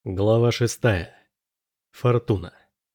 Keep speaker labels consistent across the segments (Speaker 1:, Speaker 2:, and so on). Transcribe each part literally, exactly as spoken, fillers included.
Speaker 1: Глава шестая. Фортуна.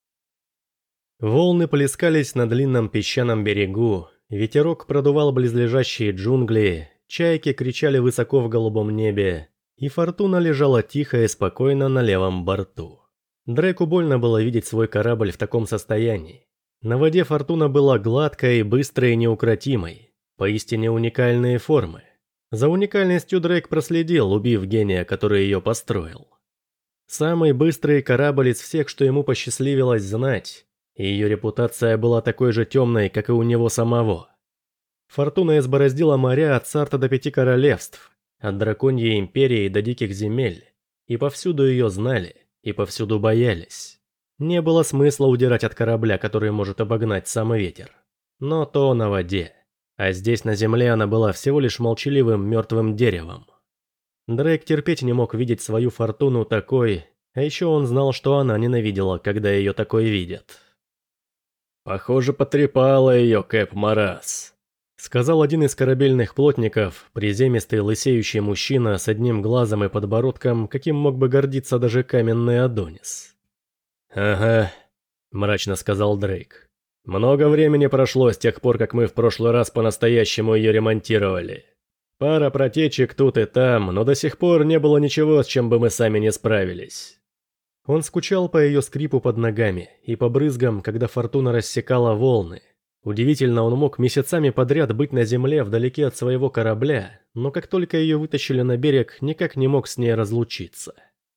Speaker 1: Волны плескались на длинном песчаном берегу, ветерок продувал близлежащие джунгли, чайки кричали высоко в голубом небе, и Фортуна лежала тихо и спокойно на левом борту. Дрейку больно было видеть свой корабль в таком состоянии. На воде Фортуна была гладкой, быстрой и неукротимой, поистине уникальные формы. За уникальностью Дрейк проследил, убив гения, который ее построил. Самый быстрый корабль из всех, что ему посчастливилось знать, и ее репутация была такой же темной, как и у него самого. Фортуна избороздила моря от Сарта до Пяти Королевств, от Драконьей Империи до Диких Земель, и повсюду ее знали, и повсюду боялись. Не было смысла удирать от корабля, который может обогнать сам ветер. Но то на воде, а здесь на земле она была всего лишь молчаливым мертвым деревом. Дрейк терпеть не мог видеть свою Фортуну такой, а еще он знал, что она ненавидела, когда ее такой видят. «Похоже, потрепала ее Кэп Марас», — сказал один из корабельных плотников, приземистый лысеющий мужчина с одним глазом и подбородком, каким мог бы гордиться даже каменный Адонис. «Ага», — мрачно сказал Дрейк. «Много времени прошло с тех пор, как мы в прошлый раз по-настоящему ее ремонтировали. Пара протечек тут и там, но до сих пор не было ничего, с чем бы мы сами не справились». Он скучал по ее скрипу под ногами и по брызгам, когда Фортуна рассекала волны. Удивительно, он мог месяцами подряд быть на земле вдалеке от своего корабля, но как только ее вытащили на берег, никак не мог с ней разлучиться.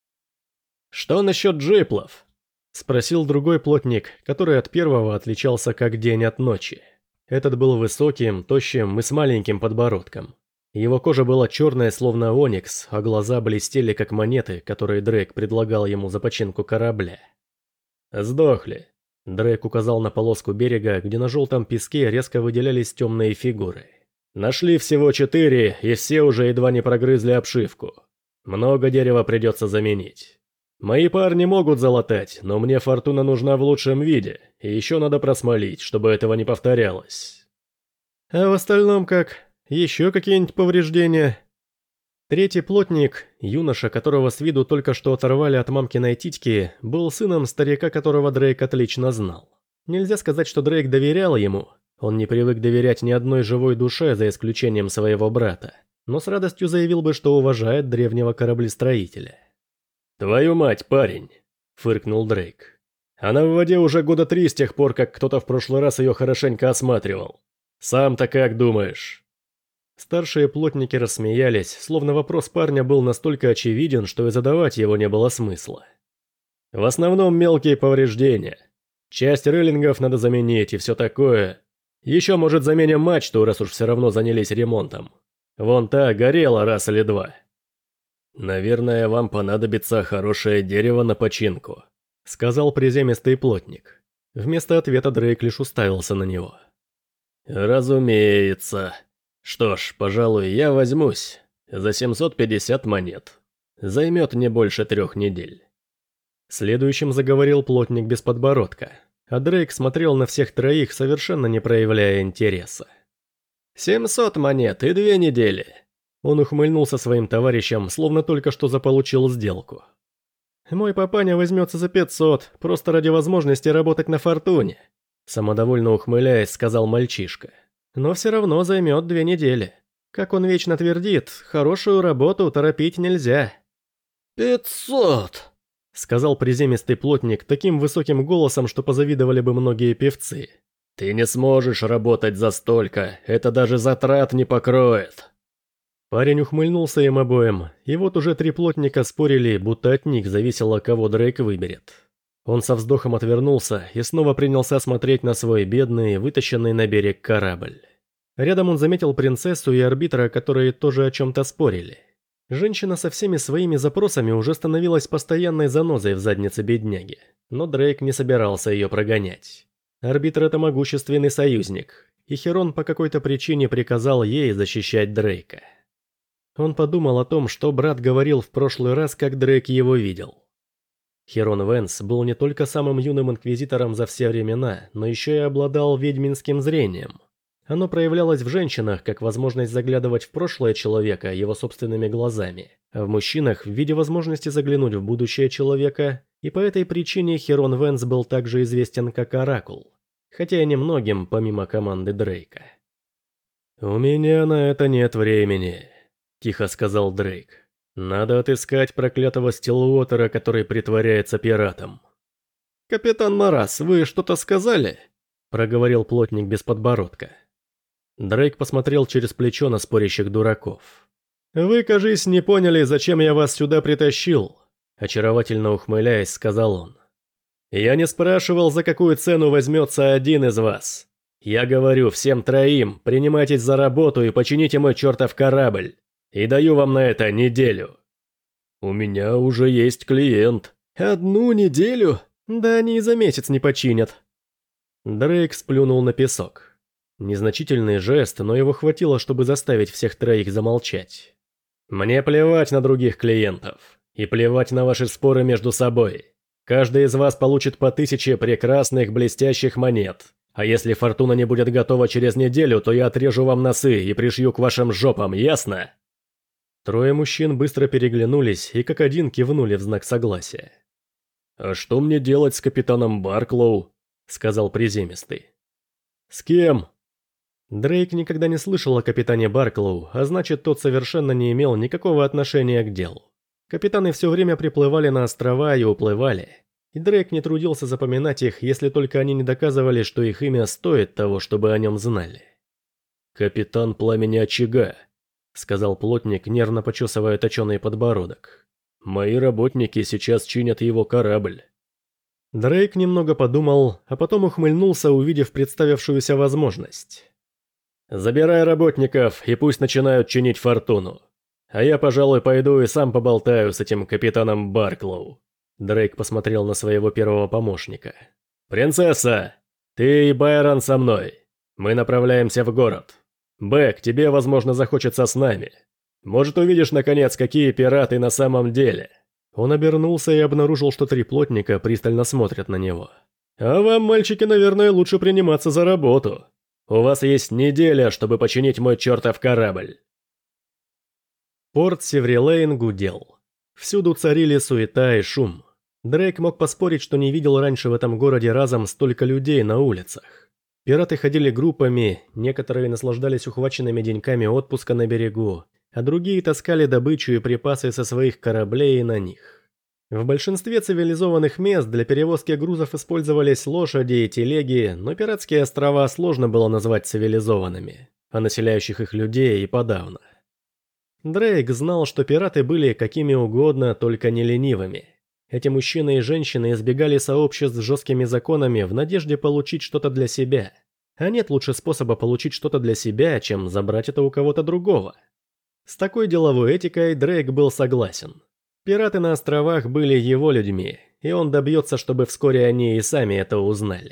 Speaker 1: «Что насчет джиплов?» — спросил другой плотник, который от первого отличался как день от ночи. Этот был высоким, тощим и с маленьким подбородком. Его кожа была черная, словно оникс, а глаза блестели, как монеты, которые Дрейк предлагал ему за починку корабля. «Сдохли», — Дрейк указал на полоску берега, где на желтом песке резко выделялись темные фигуры. «Нашли всего четыре, и все уже едва не прогрызли обшивку. Много дерева придется заменить. Мои парни могут залатать, но мне Фортуна нужна в лучшем виде, и еще надо просмолить, чтобы этого не повторялось». «А в остальном как? Еще какие-нибудь повреждения?» Третий плотник, юноша, которого с виду только что оторвали от мамкиной титьки, был сыном старика, которого Дрейк отлично знал. Нельзя сказать, что Дрейк доверял ему, он не привык доверять ни одной живой душе, за исключением своего брата, но с радостью заявил бы, что уважает древнего кораблестроителя. «Твою мать, парень!» — фыркнул Дрейк. «Она в воде уже года три с тех пор, как кто-то в прошлый раз ее хорошенько осматривал. Сам-то как думаешь?» Старшие плотники рассмеялись, словно вопрос парня был настолько очевиден, что и задавать его не было смысла. «В основном мелкие повреждения. Часть рейлингов надо заменить и все такое. Еще, может, заменим мачту, раз уж все равно занялись ремонтом. Вон та горела раз или два». «Наверное, вам понадобится хорошее дерево на починку», — сказал приземистый плотник. Вместо ответа Дрейк лишь уставился на него. «Разумеется. Что ж, пожалуй, я возьмусь. За семьсот пятьдесят монет. Займет не больше трех недель». Следующим заговорил плотник без подбородка, а Дрейк смотрел на всех троих, совершенно не проявляя интереса. «Семьсот монет и две недели». Он ухмыльнулся своим товарищам, словно только что заполучил сделку. «Мой папаня возьмется за пятьсот, просто ради возможности работать на Фортуне», самодовольно ухмыляясь, сказал мальчишка. «Но все равно займет две недели. Как он вечно твердит, хорошую работу торопить нельзя». «Пятьсот!» — сказал приземистый плотник таким высоким голосом, что позавидовали бы многие певцы. «Ты не сможешь работать за столько, это даже затрат не покроет». Парень ухмыльнулся им обоим, и вот уже три плотника спорили, будто от них зависело, кого Дрейк выберет. Он со вздохом отвернулся и снова принялся смотреть на свой бедный, вытащенный на берег корабль. Рядом он заметил принцессу и арбитра, которые тоже о чем-то спорили. Женщина со всеми своими запросами уже становилась постоянной занозой в заднице бедняги, но Дрейк не собирался ее прогонять. Арбитр — это могущественный союзник, и Херон по какой-то причине приказал ей защищать Дрейка. Он подумал о том, что брат говорил в прошлый раз, как Дрейк его видел. Херон Венс был не только самым юным инквизитором за все времена, но еще и обладал ведьминским зрением. Оно проявлялось в женщинах как возможность заглядывать в прошлое человека его собственными глазами, а в мужчинах в виде возможности заглянуть в будущее человека, и по этой причине Херон Венс был также известен как Оракул, хотя и немногим помимо команды Дрейка. «У меня на это нет времени», – тихо сказал Дрейк. «Надо отыскать проклятого Стиллуотера, который притворяется пиратом». «Капитан Марас, вы что-то сказали?» – проговорил плотник без подбородка. Дрейк посмотрел через плечо на спорящих дураков. «Вы, кажись, не поняли, зачем я вас сюда притащил», – очаровательно ухмыляясь, сказал он. «Я не спрашивал, за какую цену возьмется один из вас. Я говорю всем троим, принимайтесь за работу и почините мой чертов корабль. И даю вам на это неделю». «У меня уже есть клиент». «Одну неделю? Да они и за месяц не починят». Дрейк сплюнул на песок. Незначительный жест, но его хватило, чтобы заставить всех троих замолчать. «Мне плевать на других клиентов. И плевать на ваши споры между собой. Каждый из вас получит по тысяче прекрасных блестящих монет. А если фортуна не будет готова через неделю, то я отрежу вам носы и пришью к вашим жопам, ясно?» Трое мужчин быстро переглянулись и как один кивнули в знак согласия. «А что мне делать с капитаном Барклоу?» – сказал приземистый. «С кем?» Дрейк никогда не слышал о капитане Барклоу, а значит, тот совершенно не имел никакого отношения к делу. Капитаны все время приплывали на острова и уплывали, и Дрейк не трудился запоминать их, если только они не доказывали, что их имя стоит того, чтобы о нем знали. «Капитан Пламени Очага», — сказал плотник, нервно почесывая точеный подбородок. «Мои работники сейчас чинят его корабль». Дрейк немного подумал, а потом ухмыльнулся, увидев представившуюся возможность. «Забирай работников, и пусть начинают чинить фортуну. А я, пожалуй, пойду и сам поболтаю с этим капитаном Барклоу». Дрейк посмотрел на своего первого помощника. «Принцесса, ты и Байрон со мной. Мы направляемся в город. Бэк, тебе, возможно, захочется с нами. Может, увидишь, наконец, какие пираты на самом деле». Он обернулся и обнаружил, что три плотника пристально смотрят на него. «А вам, мальчики, наверное, лучше приниматься за работу. У вас есть неделя, чтобы починить мой чертов корабль». Порт Севрилейн гудел. Всюду царили суета и шум. Дрейк мог поспорить, что не видел раньше в этом городе разом столько людей на улицах. Пираты ходили группами, некоторые наслаждались ухваченными деньками отпуска на берегу, а другие таскали добычу и припасы со своих кораблей на них. В большинстве цивилизованных мест для перевозки грузов использовались лошади и телеги, но пиратские острова сложно было назвать цивилизованными, а населяющих их людей и подавно. Дрейк знал, что пираты были какими угодно, только не ленивыми. Эти мужчины и женщины избегали сообществ с жесткими законами в надежде получить что-то для себя. А нет лучше способа получить что-то для себя, чем забрать это у кого-то другого. С такой деловой этикой Дрейк был согласен. Пираты на островах были его людьми, и он добьется, чтобы вскоре они и сами это узнали.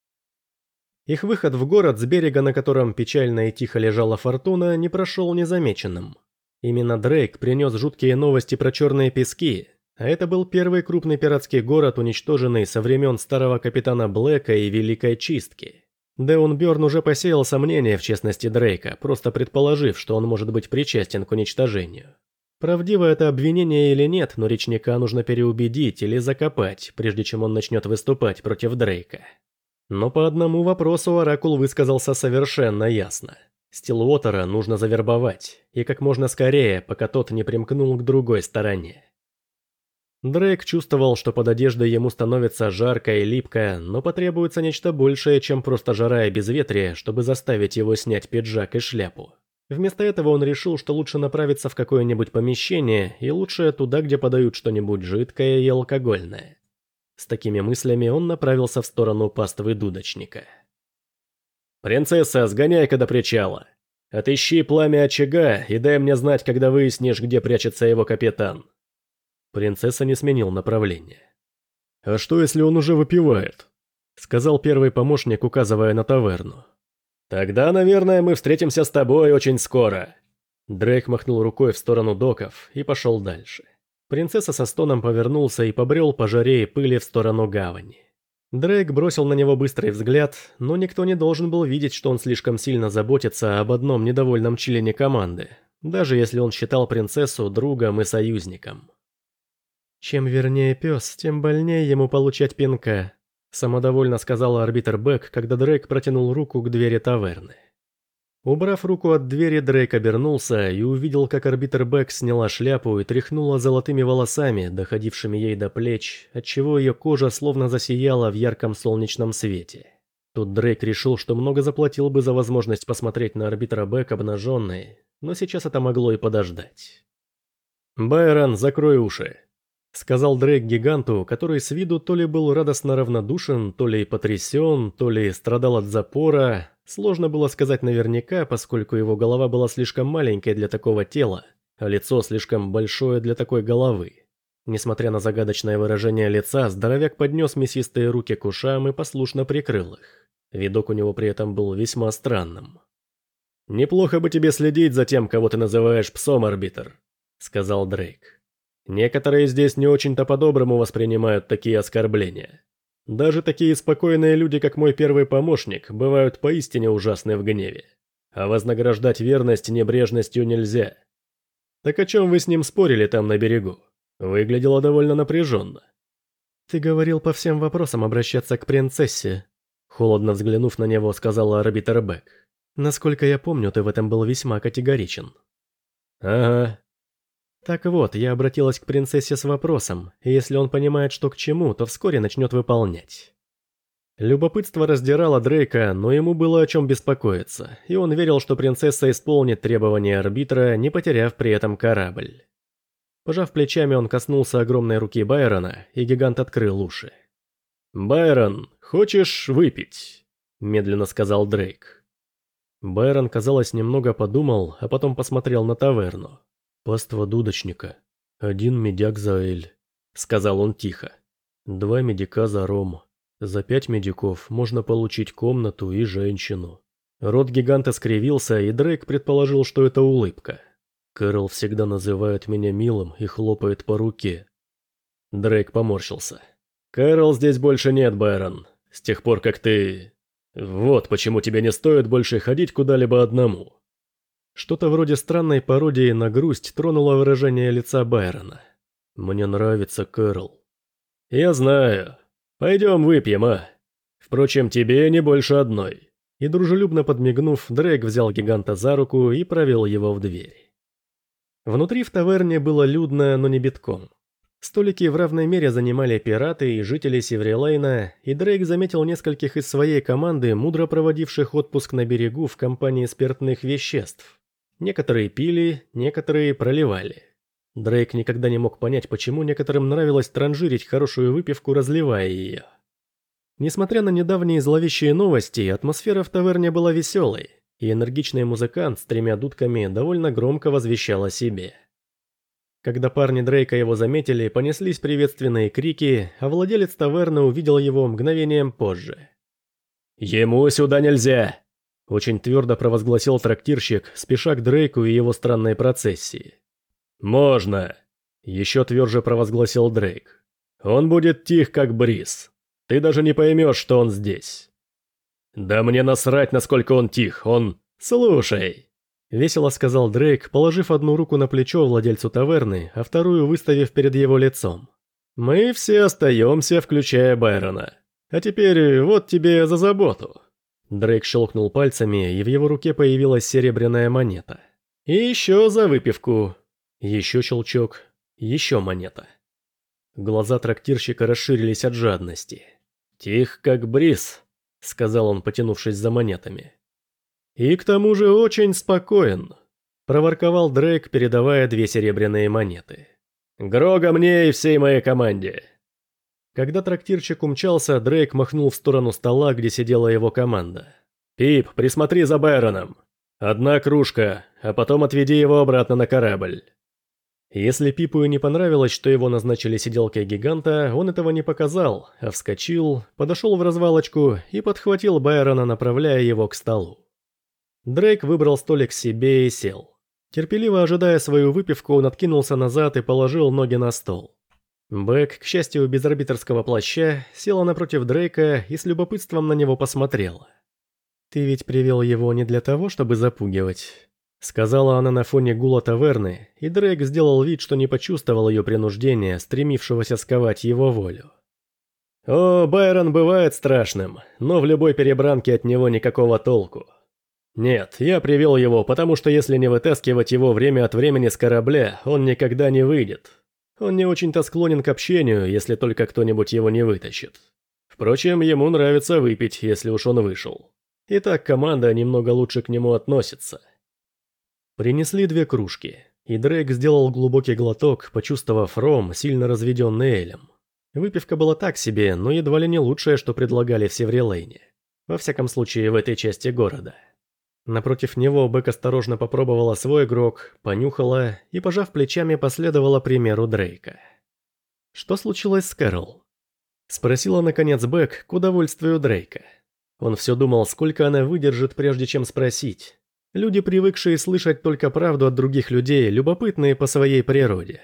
Speaker 1: Их выход в город с берега, на котором печально и тихо лежала фортуна, не прошел незамеченным. Именно Дрейк принес жуткие новости про черные пески, а это был первый крупный пиратский город, уничтоженный со времен старого капитана Блэка и Великой Чистки. Деон Бёрн уже посеял сомнения в честности Дрейка, просто предположив, что он может быть причастен к уничтожению. Правдиво это обвинение или нет, но речника нужно переубедить или закопать, прежде чем он начнет выступать против Дрейка. Но по одному вопросу Оракул высказался совершенно ясно. Стиллуотера нужно завербовать, и как можно скорее, пока тот не примкнул к другой стороне. Дрейк чувствовал, что под одеждой ему становится жарко и липко, но потребуется нечто большее, чем просто жара и безветрие, чтобы заставить его снять пиджак и шляпу. Вместо этого он решил, что лучше направиться в какое-нибудь помещение, и лучше туда, где подают что-нибудь жидкое и алкогольное. С такими мыслями он направился в сторону паствы дудочника. «Принцесса, сгоняй-ка до причала. Отыщи Пламя Очага и дай мне знать, когда выяснишь, где прячется его капитан». Принцесса не сменил направление. «А что, если он уже выпивает?» — сказал первый помощник, указывая на таверну. «Тогда, наверное, мы встретимся с тобой очень скоро». Дрейк махнул рукой в сторону доков и пошел дальше. Принцесса со стоном повернулся и побрел по жаре и пыли в сторону гавани. Дрейк бросил на него быстрый взгляд, но никто не должен был видеть, что он слишком сильно заботится об одном недовольном члене команды, даже если он считал принцессу другом и союзником. «Чем вернее пес, тем больнее ему получать пинка», самодовольно сказала арбитр Бэк, когда Дрейк протянул руку к двери таверны. Убрав руку от двери, Дрейк обернулся и увидел, как арбитр Бэк сняла шляпу и тряхнула золотыми волосами, доходившими ей до плеч, отчего ее кожа словно засияла в ярком солнечном свете. Тут Дрейк решил, что много заплатил бы за возможность посмотреть на арбитра Бэк обнаженной, но сейчас это могло и подождать. «Байрон, закрой уши», — сказал Дрейк гиганту, который с виду то ли был радостно равнодушен, то ли потрясен, то ли страдал от запора. Сложно было сказать наверняка, поскольку его голова была слишком маленькой для такого тела, а лицо слишком большое для такой головы. Несмотря на загадочное выражение лица, здоровяк поднес мясистые руки к ушам и послушно прикрыл их. Видок у него при этом был весьма странным. «Неплохо бы тебе следить за тем, кого ты называешь псом, арбитр», — сказал Дрейк. «Некоторые здесь не очень-то по-доброму воспринимают такие оскорбления. Даже такие спокойные люди, как мой первый помощник, бывают поистине ужасны в гневе. А вознаграждать верность небрежностью нельзя. Так о чем вы с ним спорили там на берегу? Выглядело довольно напряженно». «Ты говорил по всем вопросам обращаться к принцессе», — холодно взглянув на него, сказала арбитр Бэк. «Насколько я помню, ты в этом был весьма категоричен». «Ага». «Так вот, я обратилась к принцессе с вопросом, и если он понимает, что к чему, то вскоре начнет выполнять». Любопытство раздирало Дрейка, но ему было о чем беспокоиться, и он верил, что принцесса исполнит требования арбитра, не потеряв при этом корабль. Пожав плечами, он коснулся огромной руки Байрона, и гигант открыл уши. «Байрон, хочешь выпить?» – медленно сказал Дрейк. Байрон, казалось, немного подумал, а потом посмотрел на таверну. «Паства дудочника. Один медяк за эль», — сказал он тихо. «Два медика за ром. За пять медиков можно получить комнату и женщину». Рот гиганта скривился, и Дрейк предположил, что это улыбка. «Кэрол всегда называет меня милым и хлопает по руке». Дрейк поморщился. «Кэрол здесь больше нет, Байрон. С тех пор, как ты... Вот почему тебе не стоит больше ходить куда-либо одному». Что-то вроде странной пародии на грусть тронуло выражение лица Байрона. «Мне нравится Кэрол». «Я знаю. Пойдем выпьем, а? Впрочем, тебе не больше одной». И дружелюбно подмигнув, Дрейк взял гиганта за руку и провел его в дверь. Внутри в таверне было людно, но не битком. Столики в равной мере занимали пираты и жители Севрилейна, и Дрейк заметил нескольких из своей команды, мудро проводивших отпуск на берегу в компании спиртных веществ. Некоторые пили, некоторые проливали. Дрейк никогда не мог понять, почему некоторым нравилось транжирить хорошую выпивку, разливая ее. Несмотря на недавние зловещие новости, атмосфера в таверне была веселой, и энергичный музыкант с тремя дудками довольно громко возвещал о себе. Когда парни Дрейка его заметили, понеслись приветственные крики, а владелец таверны увидел его мгновением позже. «Ему сюда нельзя!» — очень твердо провозгласил трактирщик, спеша к Дрейку и его странной процессии. «Можно!» — еще тверже провозгласил Дрейк. «Он будет тих, как бриз. Ты даже не поймешь, что он здесь». «Да мне насрать, насколько он тих, он... Слушай!» — весело сказал Дрейк, положив одну руку на плечо владельцу таверны, а вторую выставив перед его лицом. «Мы все остаемся, включая Байрона. А теперь вот тебе за заботу». Дрейк щелкнул пальцами, и в его руке появилась серебряная монета. «И еще за выпивку». Еще щелчок, еще монета. Глаза трактирщика расширились от жадности. «Тих, как бриз», — сказал он, потянувшись за монетами. «И к тому же очень спокоен», — проворковал Дрейк, передавая две серебряные монеты. «Грога мне и всей моей команде». Когда трактирщик умчался, Дрейк махнул в сторону стола, где сидела его команда. «Пип, присмотри за Байроном. Одна кружка, а потом отведи его обратно на корабль». Если Пипу и не понравилось, что его назначили сиделкой гиганта, он этого не показал, а вскочил, подошел в развалочку и подхватил Байрона, направляя его к столу. Дрейк выбрал столик себе и сел. Терпеливо ожидая свою выпивку, он откинулся назад и положил ноги на стол. Бэк, к счастью, без арбитрского плаща, села напротив Дрейка и с любопытством на него посмотрела. «Ты ведь привел его не для того, чтобы запугивать», — сказала она на фоне гула таверны, и Дрейк сделал вид, что не почувствовал ее принуждения, стремившегося сковать его волю. «О, Байрон бывает страшным, но в любой перебранке от него никакого толку. Нет, я привел его, потому что если не вытаскивать его время от времени с корабля, он никогда не выйдет. Он не очень-то склонен к общению, если только кто-нибудь его не вытащит. Впрочем, ему нравится выпить, если уж он вышел. И так команда немного лучше к нему относится». Принесли две кружки, и Дрейк сделал глубокий глоток, почувствовав ром, сильно разведенный элем. Выпивка была так себе, но едва ли не лучшее, что предлагали в Севрилейне. Во всяком случае, в этой части города. Напротив него Бэк осторожно попробовала свой грог, понюхала и, пожав плечами, последовала примеру Дрейка. «Что случилось с Кэрол?» — спросила наконец Бэк к удовольствию Дрейка. Он все думал, сколько она выдержит, прежде чем спросить. Люди, привыкшие слышать только правду от других людей, любопытные по своей природе.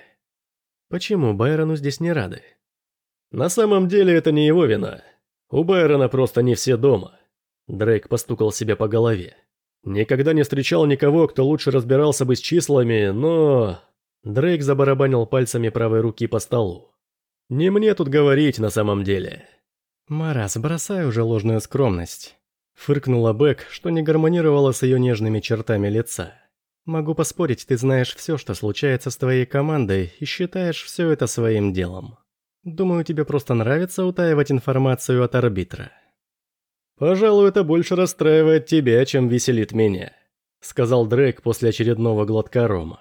Speaker 1: Почему Байрону здесь не рады? «На самом деле это не его вина. У Байрона просто не все дома». Дрейк постукал себя по голове. «Никогда не встречал никого, кто лучше разбирался бы с числами, но...» Дрейк забарабанил пальцами правой руки по столу. «Не мне тут говорить на самом деле». «Марас, бросай уже ложную скромность», — фыркнула Бэк, что не гармонировало с ее нежными чертами лица. «Могу поспорить, ты знаешь все, что случается с твоей командой, и считаешь все это своим делом. Думаю, тебе просто нравится утаивать информацию от арбитра». «Пожалуй, это больше расстраивает тебя, чем веселит меня», — сказал Дрейк после очередного глотка рома.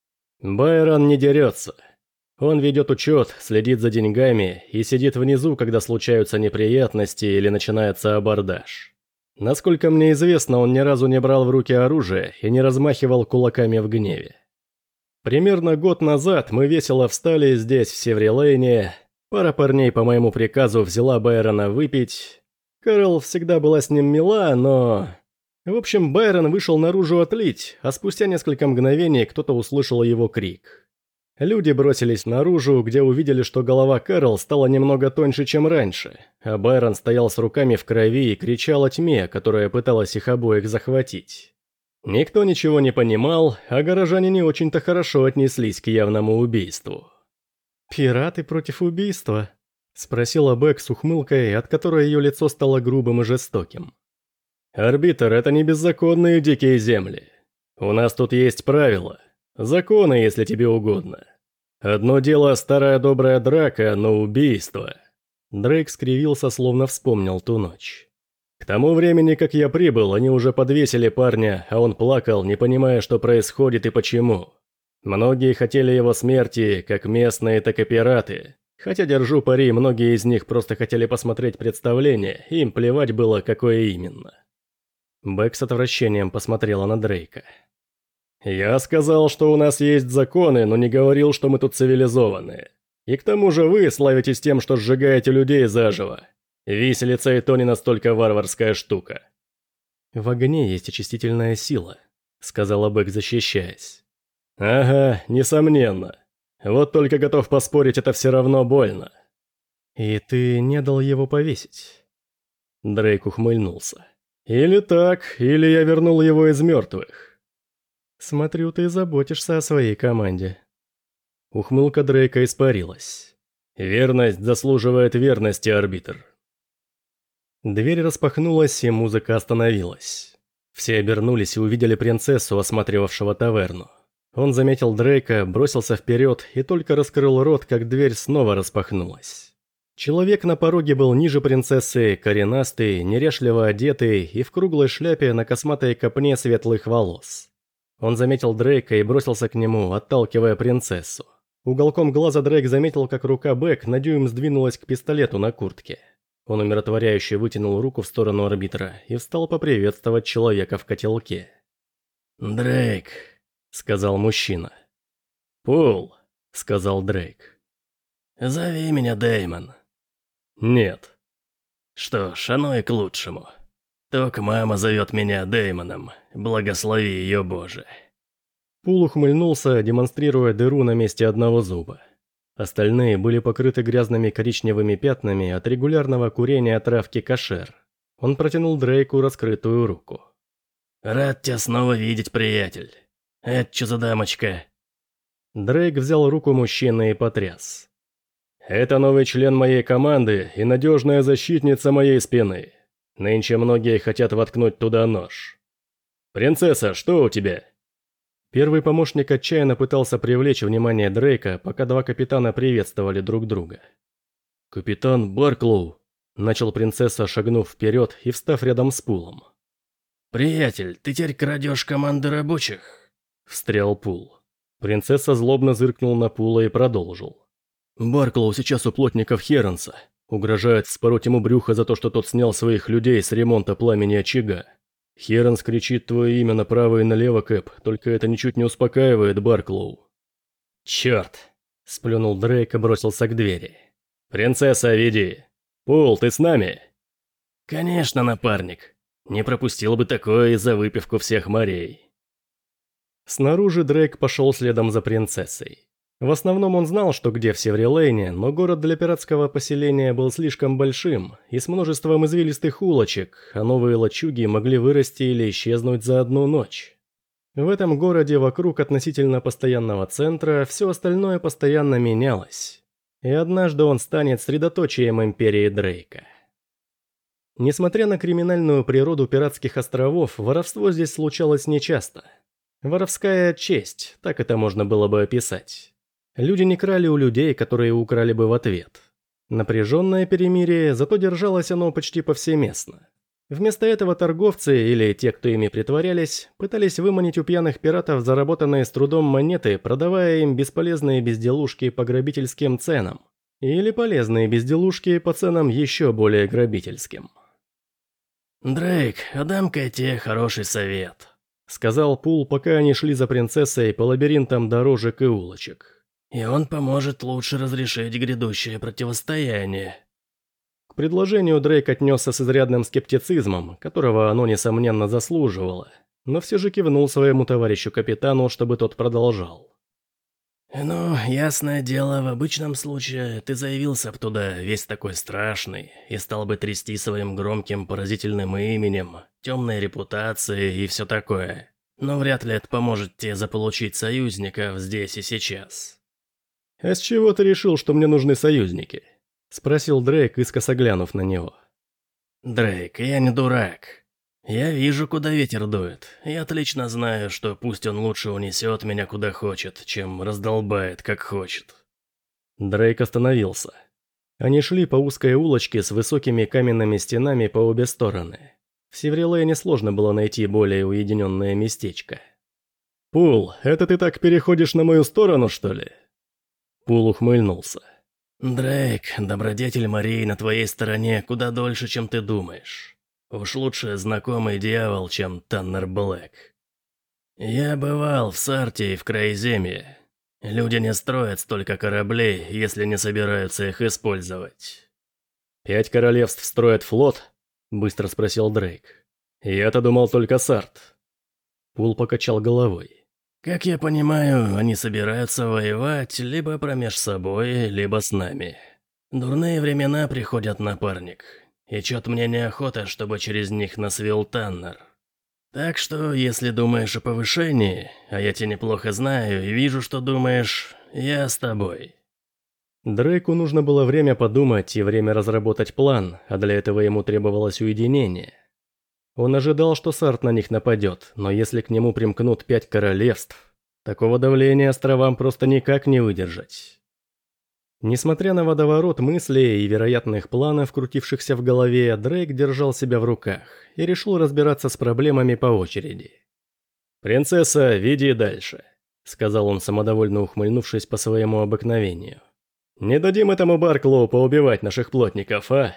Speaker 1: «Байрон не дерется. Он ведет учет, следит за деньгами и сидит внизу, когда случаются неприятности или начинается абордаж. Насколько мне известно, он ни разу не брал в руки оружие и не размахивал кулаками в гневе. Примерно год назад мы весело встали здесь, в Севрилейне. Пара парней по моему приказу взяла Байрона выпить. Кэрол всегда была с ним мила, но... В общем, Байрон вышел наружу отлить, а спустя несколько мгновений кто-то услышал его крик. Люди бросились наружу, где увидели, что голова Кэрол стала немного тоньше, чем раньше, а Байрон стоял с руками в крови и кричал о тьме, которая пыталась их обоих захватить. Никто ничего не понимал, а горожане не очень-то хорошо отнеслись к явному убийству. «Пираты против убийства?» — спросила Бэк с ухмылкой, от которой ее лицо стало грубым и жестоким. «Арбитр, это не беззаконные дикие земли. У нас тут есть правила. Законы, если тебе угодно. Одно дело старая добрая драка, но убийство». Дрейк скривился, словно вспомнил ту ночь. «К тому времени, как я прибыл, они уже подвесили парня, а он плакал, не понимая, что происходит и почему. Многие хотели его смерти, как местные, так и пираты. Хотя, держу пари, многие из них просто хотели посмотреть представление, им плевать было, какое именно». Бэк с отвращением посмотрела на Дрейка. «Я сказал, что у нас есть законы, но не говорил, что мы тут цивилизованные. И к тому же вы славитесь тем, что сжигаете людей заживо. Виселица и то не настолько варварская штука». «В огне есть очистительная сила», — сказала Бэк, защищаясь. «Ага, несомненно. Вот только готов поспорить, это все равно больно». «И ты не дал его повесить?» Дрейк ухмыльнулся. «Или так, или я вернул его из мертвых». «Смотрю, ты заботишься о своей команде». Ухмылка Дрейка испарилась. «Верность заслуживает верности, арбитр». Дверь распахнулась, и музыка остановилась. Все обернулись и увидели принцессу, осматривавшего таверну. Он заметил Дрейка, бросился вперед и только раскрыл рот, как дверь снова распахнулась. Человек на пороге был ниже принцессы, коренастый, неряшливо одетый и в круглой шляпе на косматой копне светлых волос. Он заметил Дрейка и бросился к нему, отталкивая принцессу. Уголком глаза Дрейк заметил, как рука Бэк на дюйм сдвинулась к пистолету на куртке. Он умиротворяюще вытянул руку в сторону арбитра и встал поприветствовать человека в котелке. «Дрейк», — сказал мужчина. «Пол», — сказал Дрейк. «Зови меня Дэймон». «Нет». «Что ж, оно и к лучшему. Только мама зовет меня Дэймоном, благослови ее Боже». Пул ухмыльнулся, демонстрируя дыру на месте одного зуба. Остальные были покрыты грязными коричневыми пятнами от регулярного курения травки кошер. Он протянул Дрейку раскрытую руку.
Speaker 2: «Рад тебя снова видеть, приятель. Это что за дамочка?»
Speaker 1: Дрейк взял руку мужчины и потряс. «Это новый член моей команды и надежная защитница моей спины. Нынче многие хотят воткнуть туда нож. Принцесса, что у тебя?» Первый помощник отчаянно пытался привлечь внимание Дрейка, пока два капитана приветствовали друг друга. «Капитан Барклоу», — начал принцесса, шагнув вперед и встав рядом с Пулом.
Speaker 2: «Приятель, ты теперь крадешь команды рабочих?»
Speaker 1: — встрял Пул. Принцесса злобно зыркнул на Пула и продолжил. «Барклоу сейчас у плотников Херонса. Угрожает вспороть ему брюхо за то, что тот снял своих людей с ремонта пламени очага. Херонс кричит твое имя направо и налево, Кэп, только это ничуть не успокаивает Барклоу». «Черт!» – сплюнул Дрейк и бросился к двери. «Принцесса, веди! Пул, ты с нами?»
Speaker 2: «Конечно, напарник. Не пропустил бы такое за выпивку всех морей».
Speaker 1: Снаружи Дрейк пошел следом за принцессой. В основном он знал, что где в Севрилейне, но город для пиратского поселения был слишком большим и с множеством извилистых улочек, а новые лачуги могли вырасти или исчезнуть за одну ночь. В этом городе вокруг относительно постоянного центра все остальное постоянно менялось. И однажды он станет средоточием империи Дрейка. Несмотря на криминальную природу пиратских островов, воровство здесь случалось нечасто. Воровская честь, так это можно было бы описать. Люди не крали у людей, которые украли бы в ответ. Напряженное перемирие, зато держалось оно почти повсеместно. Вместо этого торговцы, или те, кто ими притворялись, пытались выманить у пьяных пиратов заработанные с трудом монеты, продавая им бесполезные безделушки по грабительским ценам. Или полезные безделушки по ценам еще более грабительским.
Speaker 2: «Дрейк, а дам-ка я тебе хороший совет»,
Speaker 1: — сказал Пул, пока они шли за принцессой по лабиринтам дорожек и улочек.
Speaker 2: «И он поможет лучше разрешить грядущее противостояние».
Speaker 1: К предложению Дрейк отнесся с изрядным скептицизмом, которого оно, несомненно, заслуживало, но все же кивнул своему товарищу-капитану, чтобы тот продолжал.
Speaker 2: «Ну, ясное дело, в обычном случае ты заявился б туда весь такой страшный и стал бы трясти своим громким поразительным именем, темной репутацией и все такое. Но вряд ли это поможет тебе заполучить союзников здесь и сейчас».
Speaker 1: «А с чего ты решил, что мне нужны союзники?» – спросил Дрейк, искоса глянув на него.
Speaker 2: «Дрейк, я не дурак. Я вижу, куда ветер дует, и отлично знаю, что пусть он лучше унесет меня куда хочет, чем раздолбает как хочет».
Speaker 1: Дрейк остановился. Они шли по узкой улочке с высокими каменными стенами по обе стороны. В Севрилейне сложно было найти более уединенное местечко. «Пул, это ты так переходишь на мою сторону, что ли?» Пул ухмыльнулся.
Speaker 2: «Дрейк, добродетель Марии на твоей стороне куда дольше, чем ты думаешь. Уж лучше знакомый дьявол, чем Таннер Блэк. Я бывал в Сарте и в Краеземье. Люди не строят столько кораблей, если не собираются их использовать».
Speaker 1: «Пять королевств строят флот?» – быстро спросил Дрейк. «Я-то думал только Сарт». Пул покачал головой.
Speaker 2: «Как я понимаю, они собираются воевать либо промеж собой, либо с нами. Дурные времена приходят, напарник, и чё-то мне неохота, чтобы через них нас вел Таннер. Так что, если думаешь о повышении, а я тебя неплохо знаю и вижу, что думаешь, я с тобой».
Speaker 1: Дрейку нужно было время подумать и время разработать план, а для этого ему требовалось уединение. Он ожидал, что Сарт на них нападет, но если к нему примкнут пять королевств, такого давления островам просто никак не выдержать. Несмотря на водоворот мыслей и вероятных планов, крутившихся в голове, Дрейк держал себя в руках и решил разбираться с проблемами по очереди. «Принцесса, веди дальше», — сказал он, самодовольно ухмыльнувшись по своему обыкновению. «Не дадим этому Барклоу поубивать наших плотников, а?»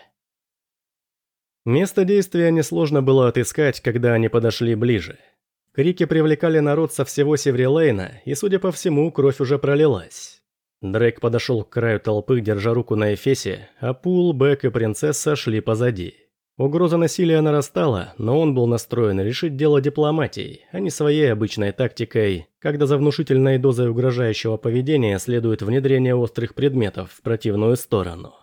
Speaker 1: Место действия несложно было отыскать, когда они подошли ближе. Крики привлекали народ со всего Севрилейна, и, судя по всему, кровь уже пролилась. Дрейк подошел к краю толпы, держа руку на эфесе, а Пул, Бэк и принцесса шли позади. Угроза насилия нарастала, но он был настроен решить дело дипломатией, а не своей обычной тактикой, когда за внушительной дозой угрожающего поведения следует внедрение острых предметов в противную сторону.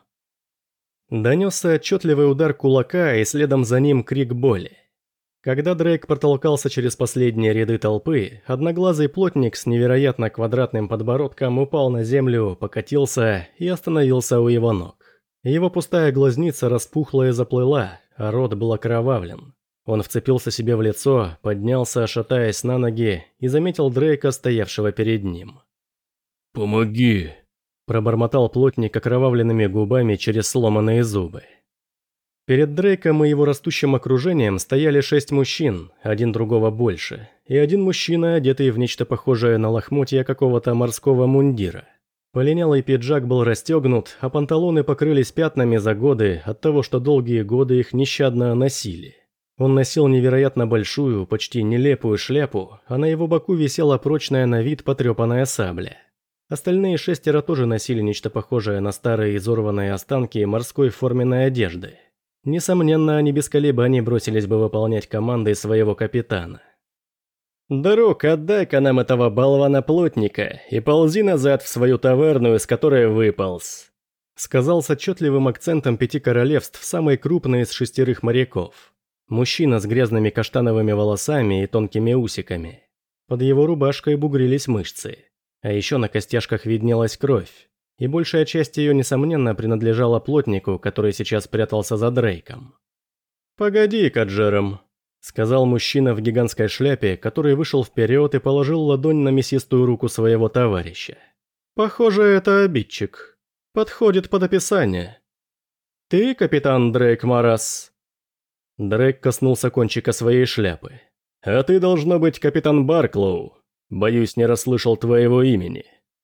Speaker 1: Донесся отчетливый удар кулака и следом за ним крик боли. Когда Дрейк протолкался через последние ряды толпы, одноглазый плотник с невероятно квадратным подбородком упал на землю, покатился и остановился у его ног. Его пустая глазница распухла и заплыла, а рот был окровавлен. Он вцепился себе в лицо, поднялся, шатаясь на ноги, и заметил Дрейка, стоявшего перед ним.
Speaker 2: «Помоги!» –
Speaker 1: пробормотал плотник окровавленными губами через сломанные зубы. Перед Дрейком и его растущим окружением стояли шесть мужчин, один другого больше, и один мужчина, одетый в нечто похожее на лохмотья какого-то морского мундира. Полинялый пиджак был расстегнут, а панталоны покрылись пятнами за годы от того, что долгие годы их нещадно носили. Он носил невероятно большую, почти нелепую шляпу, а на его боку висела прочная на вид потрепанная сабля. Остальные шестеро тоже носили нечто похожее на старые изорванные останки морской форменной одежды. Несомненно, они без колебаний бросились бы выполнять команды своего капитана. «Друг, отдай-ка нам этого болвана-плотника и ползи назад в свою таверну, из которой выполз», сказал с отчетливым акцентом пяти королевств самый крупный из шестерых моряков. Мужчина с грязными каштановыми волосами и тонкими усиками. Под его рубашкой бугрились мышцы. А еще на костяшках виднелась кровь. И большая часть ее, несомненно, принадлежала плотнику, который сейчас прятался за Дрейком. «Погоди-ка, Джером», — сказал мужчина в гигантской шляпе, который вышел вперед и положил ладонь на мясистую руку своего товарища. «Похоже, это обидчик. Подходит под описание. Ты, капитан Дрейк Марас?» Дрейк коснулся кончика своей шляпы. «А ты, должно быть, капитан Барклоу. Боюсь, не расслышал твоего имени».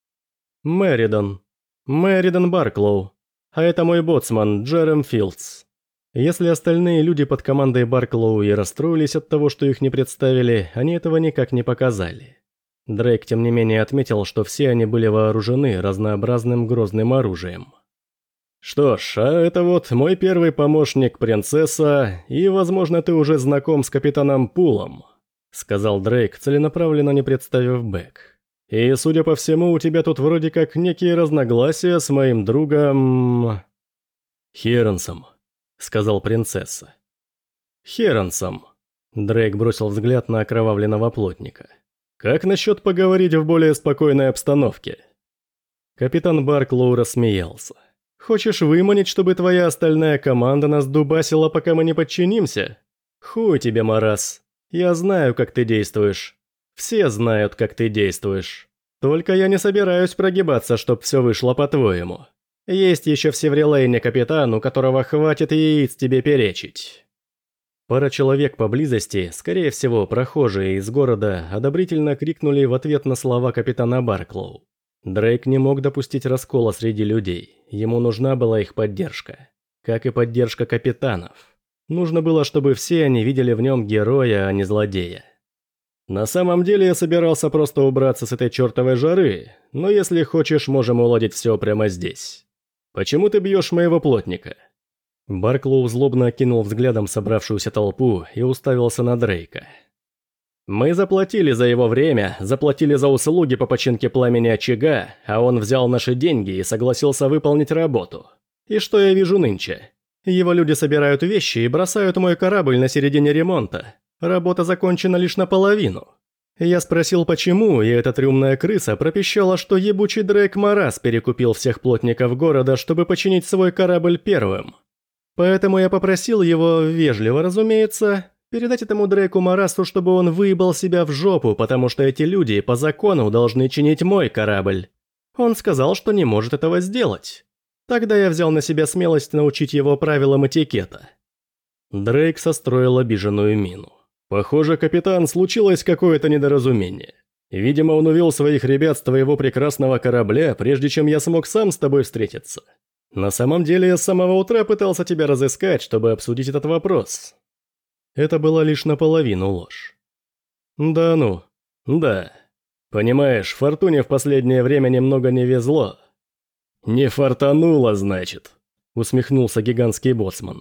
Speaker 1: «Мэридан. Мэридан Барклоу. А это мой боцман, Джерем Филдс». Если остальные люди под командой Барклоу и расстроились от того, что их не представили, они этого никак не показали. Дрейк, тем не менее, отметил, что все они были вооружены разнообразным грозным оружием. «Что ж, а это вот мой первый помощник, принцесса, и, возможно, ты уже знаком с капитаном Пулом», сказал Дрейк, целенаправленно не представив Бэк. «И, судя по всему, у тебя тут вроде как некие разногласия с моим другом...» «Херенсом», сказал принцесса. «Херенсом», Дрейк бросил взгляд на окровавленного плотника. «Как насчет поговорить в более спокойной обстановке?» Капитан Барклоу рассмеялся. «Хочешь выманить, чтобы твоя остальная команда нас дубасила, пока мы не подчинимся? Хуй тебе, Марас. Я знаю, как ты действуешь. Все знают, как ты действуешь. Только я не собираюсь прогибаться, чтоб все вышло по-твоему. Есть еще в Севрелейне капитан, у которого хватит яиц тебе перечить». Пара человек поблизости, скорее всего, прохожие из города, одобрительно крикнули в ответ на слова капитана Барклоу. Дрейк не мог допустить раскола среди людей, ему нужна была их поддержка. Как и поддержка капитанов. Нужно было, чтобы все они видели в нем героя, а не злодея. «На самом деле я собирался просто убраться с этой чертовой жары, но если хочешь, можем уладить все прямо здесь. Почему ты бьешь моего плотника?» Барклоу злобно окинул взглядом собравшуюся толпу и уставился на Дрейка. «Мы заплатили за его время, заплатили за услуги по починке пламени очага, а он взял наши деньги и согласился выполнить работу. И что я вижу нынче? Его люди собирают вещи и бросают мой корабль на середине ремонта. Работа закончена лишь наполовину. Я спросил, почему, и эта трюмная крыса пропищала, что ебучий Дрейк Марас перекупил всех плотников города, чтобы починить свой корабль первым. Поэтому я попросил его, вежливо разумеется, передать этому Дрейку Марасу, чтобы он выебал себя в жопу, потому что эти люди по закону должны чинить мой корабль. Он сказал, что не может этого сделать. Тогда я взял на себя смелость научить его правилам этикета». Дрейк состроил обиженную мину. «Похоже, капитан, случилось какое-то недоразумение. Видимо, он увел своих ребят с твоего прекрасного корабля, прежде чем я смог сам с тобой встретиться. На самом деле, я с самого утра пытался тебя разыскать, чтобы обсудить этот вопрос». Это была лишь наполовину ложь. «Да ну, да. Понимаешь, Фортуне в последнее время немного не везло». «Не фартануло, значит», — усмехнулся гигантский боцман.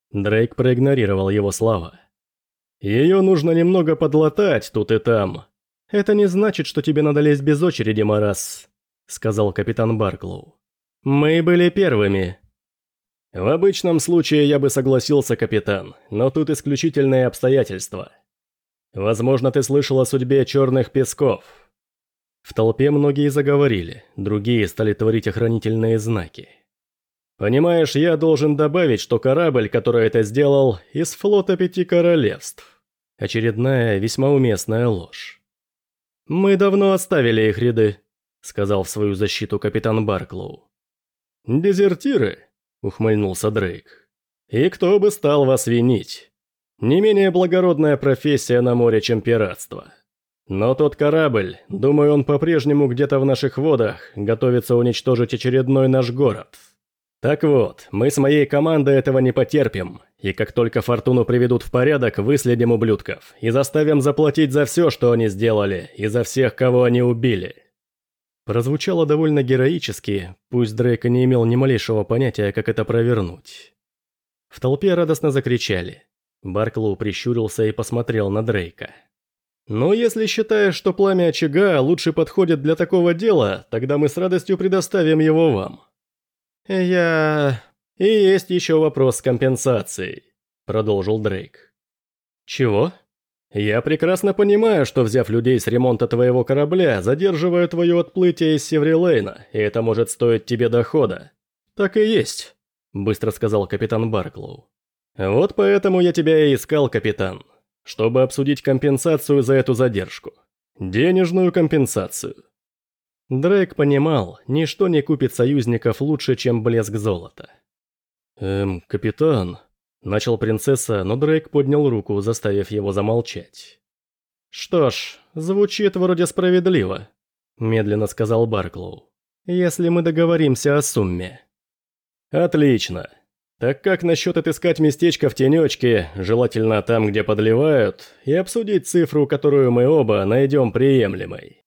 Speaker 1: Дрейк проигнорировал его слова. «Ее нужно немного подлатать тут и там. Это не значит, что тебе надо лезть без очереди, Марас», — сказал капитан Барклоу. «Мы были первыми». «В обычном случае я бы согласился, капитан, но тут исключительные обстоятельства. Возможно, ты слышал о судьбе черных песков». В толпе многие заговорили, другие стали творить охранительные знаки. «Понимаешь, я должен добавить, что корабль, который это сделал, из флота Пяти Королевств». Очередная весьма уместная ложь. «Мы давно оставили их ряды», — сказал в свою защиту капитан Барклоу. «Дезертиры?» — ухмыльнулся Дрейк. «И кто бы стал вас винить? Не менее благородная профессия на море, чем пиратство. Но тот корабль, думаю, он по-прежнему где-то в наших водах, готовится уничтожить очередной наш город. Так вот, мы с моей командой этого не потерпим, и как только Фортуну приведут в порядок, выследим ублюдков и заставим заплатить за все, что они сделали, и за всех, кого они убили». Прозвучало довольно героически, пусть Дрейк и не имел ни малейшего понятия, как это провернуть. В толпе радостно закричали. Барклоу прищурился и посмотрел на Дрейка. «Ну, если считаешь, что пламя очага лучше подходит для такого дела, тогда мы с радостью предоставим его вам». «Я... И есть еще вопрос с компенсацией», — продолжил Дрейк. «Чего?» «Я прекрасно понимаю, что, взяв людей с ремонта твоего корабля, задерживаю твое отплытие из Севрилейна, и это может стоить тебе дохода». «Так и есть», — быстро сказал капитан Барклоу. «Вот поэтому я тебя и искал, капитан, чтобы обсудить компенсацию за эту задержку. Денежную компенсацию». Дрейк понимал, ничто не купит союзников лучше, чем блеск золота. «Эм, капитан...» Начал принцесса, но Дрейк поднял руку, заставив его замолчать. «Что ж, звучит вроде справедливо», — медленно сказал Барклоу. «Если мы договоримся о сумме». «Отлично. Так как насчет отыскать местечко в тенечке, желательно там, где подливают, и обсудить цифру, которую мы оба найдем приемлемой?»